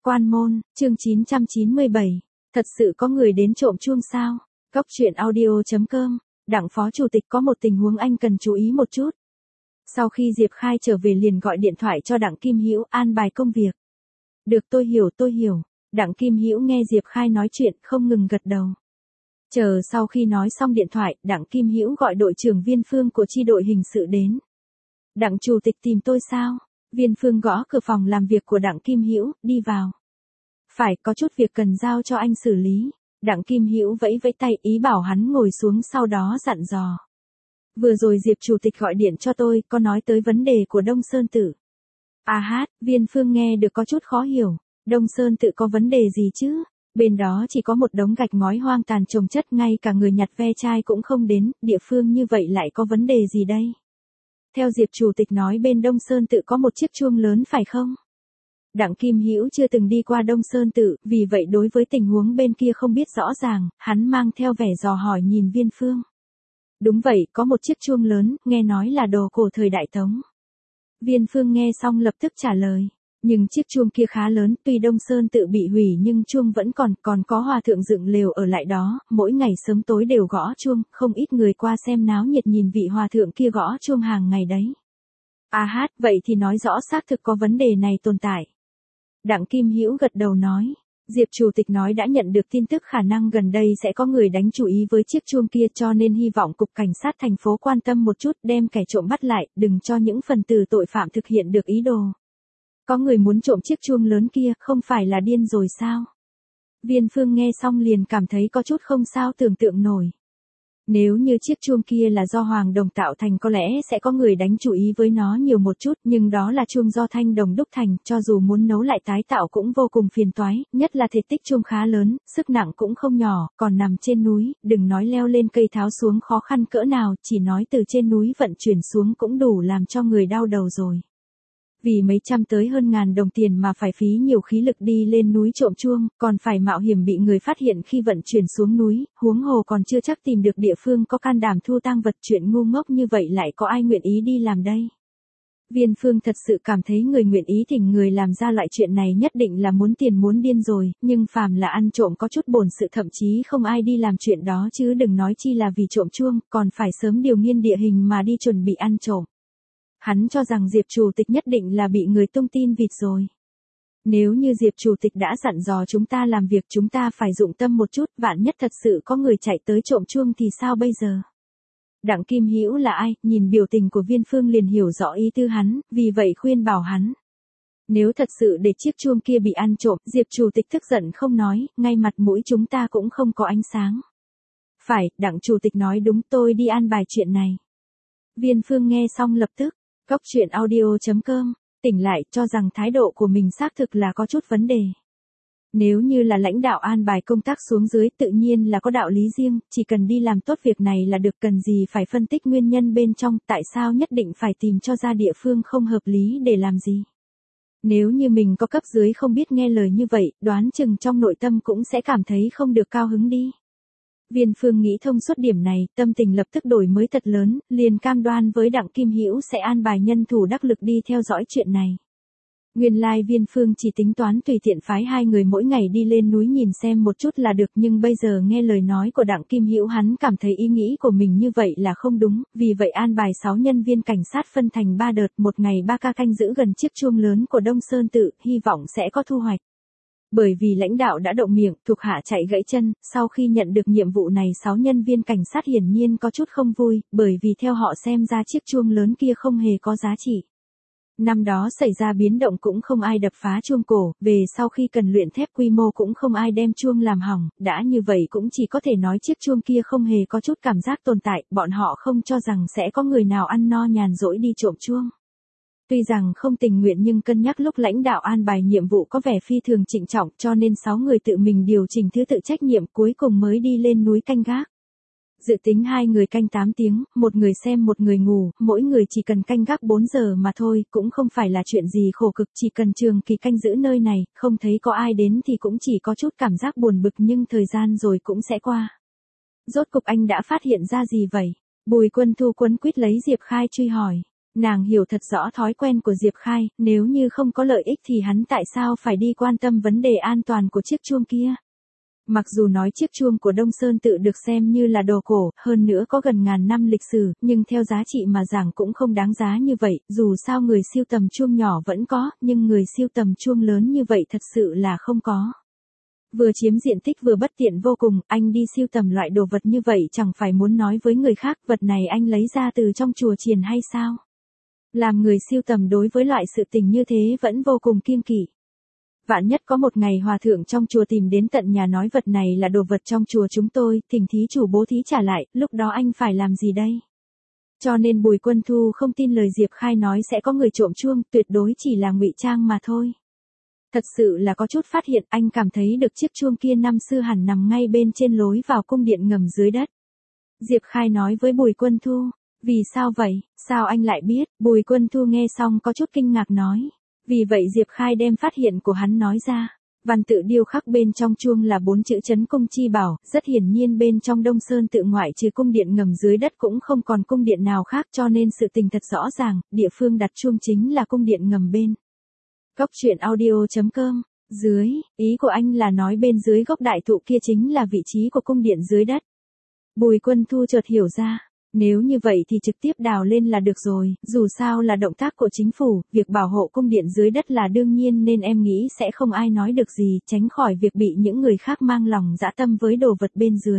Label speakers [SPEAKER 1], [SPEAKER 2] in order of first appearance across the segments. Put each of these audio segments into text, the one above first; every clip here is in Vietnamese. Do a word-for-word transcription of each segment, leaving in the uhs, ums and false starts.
[SPEAKER 1] Quan môn, chương chín trăm chín mươi bảy. Thật sự có người đến trộm chuông sao? Góc truyện audio chấm com. Đặng phó chủ tịch có một tình huống anh cần chú ý một chút. Sau khi Diệp Khai trở về liền gọi điện thoại cho Đặng Kim Hữu an bài công việc. Được, tôi hiểu tôi hiểu. Đặng Kim Hữu nghe Diệp Khai nói chuyện không ngừng gật đầu. Chờ sau khi nói xong điện thoại, Đặng Kim Hữu gọi đội trưởng Viên Phương của chi đội hình sự đến. Đặng chủ tịch tìm tôi sao? Viên Phương gõ cửa phòng làm việc của Đặng Kim Hữu, đi vào. Phải, có chút việc cần giao cho anh xử lý. Đặng Kim Hữu vẫy vẫy tay ý bảo hắn ngồi xuống, sau đó dặn dò. Vừa rồi Diệp chủ tịch gọi điện cho tôi, có nói tới vấn đề của Đông Sơn Tự. À hát, Viên Phương nghe được có chút khó hiểu. Đông Sơn Tự có vấn đề gì chứ? Bên đó chỉ có một đống gạch ngói hoang tàn chồng chất, ngay cả người nhặt ve chai cũng không đến, địa phương như vậy lại có vấn đề gì đây? Theo Diệp chủ tịch nói bên Đông Sơn Tự có một chiếc chuông lớn phải không? Đặng Kim Hữu chưa từng đi qua Đông Sơn Tự, vì vậy đối với tình huống bên kia không biết rõ ràng, hắn mang theo vẻ dò hỏi nhìn Viên Phương. Đúng vậy, có một chiếc chuông lớn, nghe nói là đồ cổ thời Đại Tống. Viên Phương nghe xong lập tức trả lời. Nhưng chiếc chuông kia khá lớn, tuy Đông Sơn Tự bị hủy nhưng chuông vẫn còn, còn có hòa thượng dựng lều ở lại đó, mỗi ngày sớm tối đều gõ chuông, không ít người qua xem náo nhiệt nhìn vị hòa thượng kia gõ chuông hàng ngày đấy. À hát, vậy thì nói rõ xác thực có vấn đề này tồn tại. Đặng Kim Hữu gật đầu nói, Diệp chủ tịch nói đã nhận được tin tức khả năng gần đây sẽ có người đánh chú ý với chiếc chuông kia, cho nên hy vọng cục cảnh sát thành phố quan tâm một chút, đem kẻ trộm bắt lại, đừng cho những phần tử tội phạm thực hiện được ý đồ. Có người muốn trộm chiếc chuông lớn kia, không phải là điên rồi sao? Viên Phương nghe xong liền cảm thấy có chút không sao tưởng tượng nổi. Nếu như chiếc chuông kia là do Hoàng Đồng tạo thành có lẽ sẽ có người đánh chú ý với nó nhiều một chút, nhưng đó là chuông do Thanh Đồng đúc thành, cho dù muốn nấu lại tái tạo cũng vô cùng phiền toái, nhất là thể tích chuông khá lớn, sức nặng cũng không nhỏ, còn nằm trên núi, đừng nói leo lên cây tháo xuống khó khăn cỡ nào, chỉ nói từ trên núi vận chuyển xuống cũng đủ làm cho người đau đầu rồi. Vì mấy trăm tới hơn ngàn đồng tiền mà phải phí nhiều khí lực đi lên núi trộm chuông, còn phải mạo hiểm bị người phát hiện khi vận chuyển xuống núi, huống hồ còn chưa chắc tìm được địa phương có can đảm thu tang vật, chuyện ngu ngốc như vậy lại có ai nguyện ý đi làm đây? Viên Phương thật sự cảm thấy người nguyện ý thỉnh người làm ra loại chuyện này nhất định là muốn tiền muốn điên rồi, nhưng phàm là ăn trộm có chút bổn sự thậm chí không ai đi làm chuyện đó chứ đừng nói chi là vì trộm chuông, còn phải sớm điều nghiên địa hình mà đi chuẩn bị ăn trộm. Hắn cho rằng Diệp chủ tịch nhất định là bị người tung tin vịt rồi. Nếu như Diệp chủ tịch đã dặn dò chúng ta làm việc, chúng ta phải dụng tâm một chút, vạn nhất thật sự có người chạy tới trộm chuông thì sao bây giờ? Đặng Kim Hữu là ai, nhìn biểu tình của Viên Phương liền hiểu rõ ý tư hắn, vì vậy khuyên bảo hắn. Nếu thật sự để chiếc chuông kia bị ăn trộm, Diệp chủ tịch tức giận không nói, ngay mặt mũi chúng ta cũng không có ánh sáng. Phải, Đặng chủ tịch nói đúng, tôi đi an bài chuyện này. Viên Phương nghe xong lập tức. Góc truyện audio chấm com, tỉnh lại cho rằng thái độ của mình xác thực là có chút vấn đề. Nếu như là lãnh đạo an bài công tác xuống dưới tự nhiên là có đạo lý riêng, chỉ cần đi làm tốt việc này là được, cần gì phải phân tích nguyên nhân bên trong, tại sao nhất định phải tìm cho ra địa phương không hợp lý để làm gì. Nếu như mình có cấp dưới không biết nghe lời như vậy, đoán chừng trong nội tâm cũng sẽ cảm thấy không được cao hứng đi. Viên Phương nghĩ thông suốt điểm này, tâm tình lập tức đổi mới thật lớn, liền cam đoan với Đặng Kim Hữu sẽ an bài nhân thủ đắc lực đi theo dõi chuyện này. Nguyên lai Viên Phương chỉ tính toán tùy tiện phái hai người mỗi ngày đi lên núi nhìn xem một chút là được, nhưng bây giờ nghe lời nói của Đặng Kim Hữu hắn cảm thấy ý nghĩ của mình như vậy là không đúng, vì vậy an bài sáu nhân viên cảnh sát phân thành ba đợt, một ngày ba ca canh giữ gần chiếc chuông lớn của Đông Sơn Tự, hy vọng sẽ có thu hoạch. Bởi vì lãnh đạo đã động miệng, thuộc hạ chạy gãy chân, sau khi nhận được nhiệm vụ này sáu nhân viên cảnh sát hiển nhiên có chút không vui, bởi vì theo họ xem ra chiếc chuông lớn kia không hề có giá trị. Năm đó xảy ra biến động cũng không ai đập phá chuông cổ, về sau khi cần luyện thép quy mô cũng không ai đem chuông làm hỏng, đã như vậy cũng chỉ có thể nói chiếc chuông kia không hề có chút cảm giác tồn tại, bọn họ không cho rằng sẽ có người nào ăn no nhàn rỗi đi trộm chuông. Tuy rằng không tình nguyện nhưng cân nhắc lúc lãnh đạo an bài nhiệm vụ có vẻ phi thường trịnh trọng, cho nên sáu người tự mình điều chỉnh thứ tự trách nhiệm, cuối cùng mới đi lên núi canh gác. Dự tính hai người canh tám tiếng, một người xem một người ngủ, mỗi người chỉ cần canh gác bốn giờ mà thôi, cũng không phải là chuyện gì khổ cực, chỉ cần trường kỳ canh giữ nơi này, không thấy có ai đến thì cũng chỉ có chút cảm giác buồn bực nhưng thời gian rồi cũng sẽ qua. Rốt cục anh đã phát hiện ra gì vậy? Bùi Quân Thu quấn quýt lấy Diệp Khai truy hỏi. Nàng hiểu thật rõ thói quen của Diệp Khai, nếu như không có lợi ích thì hắn tại sao phải đi quan tâm vấn đề an toàn của chiếc chuông kia. Mặc dù nói chiếc chuông của Đông Sơn Tự được xem như là đồ cổ, hơn nữa có gần ngàn năm lịch sử, nhưng theo giá trị mà giảng cũng không đáng giá như vậy, dù sao người siêu tầm chuông nhỏ vẫn có, nhưng người siêu tầm chuông lớn như vậy thật sự là không có. Vừa chiếm diện tích vừa bất tiện vô cùng, anh đi siêu tầm loại đồ vật như vậy chẳng phải muốn nói với người khác vật này anh lấy ra từ trong chùa chiền hay sao? Làm người siêu tầm đối với loại sự tình như thế vẫn vô cùng kiêng kỵ. Vạn nhất có một ngày hòa thượng trong chùa tìm đến tận nhà nói vật này là đồ vật trong chùa chúng tôi, thỉnh thí chủ bố thí trả lại, lúc đó anh phải làm gì đây? Cho nên Bùi Quân Thu không tin lời Diệp Khai nói sẽ có người trộm chuông, tuyệt đối chỉ là ngụy trang mà thôi. Thật sự là có chút phát hiện, anh cảm thấy được chiếc chuông kia năm xưa hẳn nằm ngay bên trên lối vào cung điện ngầm dưới đất. Diệp Khai nói với Bùi Quân Thu, vì sao vậy, sao anh lại biết? Bùi Quân Thu nghe xong có chút kinh ngạc nói. Vì vậy Diệp Khai đem phát hiện của hắn nói ra. Văn tự điêu khắc bên trong chuông là bốn chữ Trấn Cung Chi Bảo, rất hiển nhiên bên trong Đông Sơn Tự ngoại trừ cung điện ngầm dưới đất cũng không còn cung điện nào khác, cho nên sự tình thật rõ ràng, địa phương đặt chuông chính là cung điện ngầm bên. Góc truyện audio chấm com, dưới, ý của anh là nói bên dưới gốc đại thụ kia chính là vị trí của cung điện dưới đất. Bùi Quân Thu chợt hiểu ra. Nếu như vậy thì trực tiếp đào lên là được rồi, dù sao là động tác của chính phủ, việc bảo hộ cung điện dưới đất là đương nhiên nên em nghĩ sẽ không ai nói được gì, tránh khỏi việc bị những người khác mang lòng dã tâm với đồ vật bên dưới.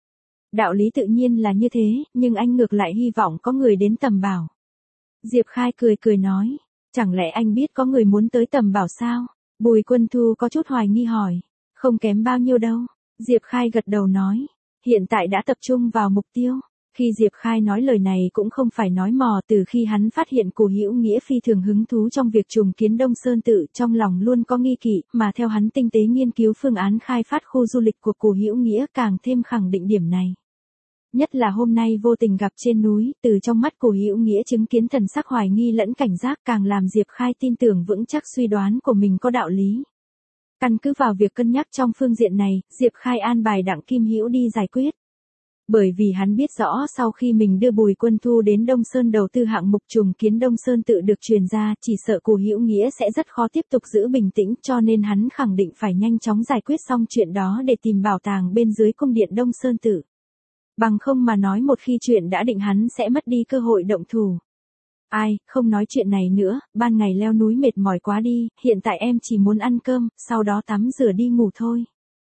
[SPEAKER 1] Đạo lý tự nhiên là như thế, nhưng anh ngược lại hy vọng có người đến tầm bảo. Diệp Khai cười cười nói, chẳng lẽ anh biết có người muốn tới tầm bảo sao? Bùi Quân Thu có chút hoài nghi hỏi, không kém bao nhiêu đâu. Diệp Khai gật đầu nói, hiện tại đã tập trung vào mục tiêu. Khi Diệp Khai nói lời này cũng không phải nói mò, từ khi hắn phát hiện Cù Hữu Nghĩa phi thường hứng thú trong việc trùng kiến Đông Sơn Tự, trong lòng luôn có nghi kỵ, mà theo hắn tinh tế nghiên cứu phương án khai phát khu du lịch của Cù Hữu Nghĩa càng thêm khẳng định điểm này. Nhất là hôm nay vô tình gặp trên núi, từ trong mắt Cù Hữu Nghĩa chứng kiến thần sắc hoài nghi lẫn cảnh giác càng làm Diệp Khai tin tưởng vững chắc suy đoán của mình có đạo lý. Căn cứ vào việc cân nhắc trong phương diện này, Diệp Khai an bài Đặng Kim Hữu đi giải quyết. Bởi vì hắn biết rõ sau khi mình đưa Bùi Quân Thu đến Đông Sơn đầu tư hạng mục trùng kiến Đông Sơn Tự được truyền ra, chỉ sợ Cù Hữu Nghĩa sẽ rất khó tiếp tục giữ bình tĩnh, cho nên hắn khẳng định phải nhanh chóng giải quyết xong chuyện đó để tìm bảo tàng bên dưới cung điện Đông Sơn Tự. Bằng không mà nói một khi chuyện đã định hắn sẽ mất đi cơ hội động thủ. Ai, không nói chuyện này nữa, ban ngày leo núi mệt mỏi quá đi, hiện tại em chỉ muốn ăn cơm, sau đó tắm rửa đi ngủ thôi.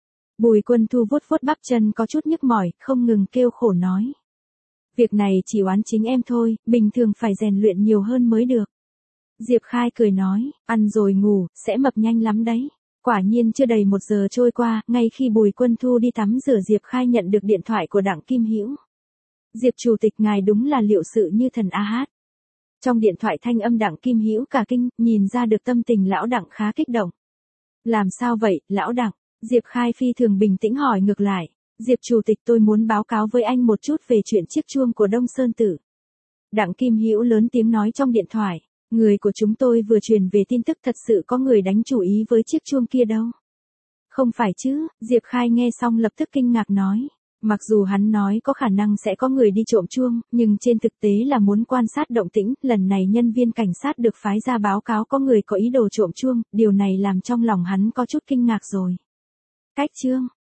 [SPEAKER 1] Bùi Quân Thu vuốt vuốt bắp chân có chút nhức mỏi, không ngừng kêu khổ nói. Việc này chỉ oán chính em thôi, bình thường phải rèn luyện nhiều hơn mới được. Diệp Khai cười nói, ăn rồi ngủ, sẽ mập nhanh lắm đấy. Quả nhiên chưa đầy một giờ trôi qua, ngay khi Bùi Quân Thu đi tắm rửa Diệp Khai nhận được điện thoại của Đặng Kim Hữu. Diệp chủ tịch ngài đúng là liệu sự như thần a hát. Trong điện thoại thanh âm Đặng Kim Hữu cả kinh, nhìn ra được tâm tình lão Đặng khá kích động. Làm sao vậy, lão Đặng? Diệp Khai phi thường bình tĩnh hỏi ngược lại. Diệp chủ tịch tôi muốn báo cáo với anh một chút về chuyện chiếc chuông của Đông Sơn Tự. Đặng Kim Hữu lớn tiếng nói trong điện thoại. Người của chúng tôi vừa truyền về tin tức thật sự có người đánh chủ ý với chiếc chuông kia đâu. Không phải chứ, Diệp Khai nghe xong lập tức kinh ngạc nói. Mặc dù hắn nói có khả năng sẽ có người đi trộm chuông, nhưng trên thực tế là muốn quan sát động tĩnh, lần này nhân viên cảnh sát được phái ra báo cáo có người có ý đồ trộm chuông, điều này làm trong lòng hắn có chút kinh ngạc rồi. Cách chương,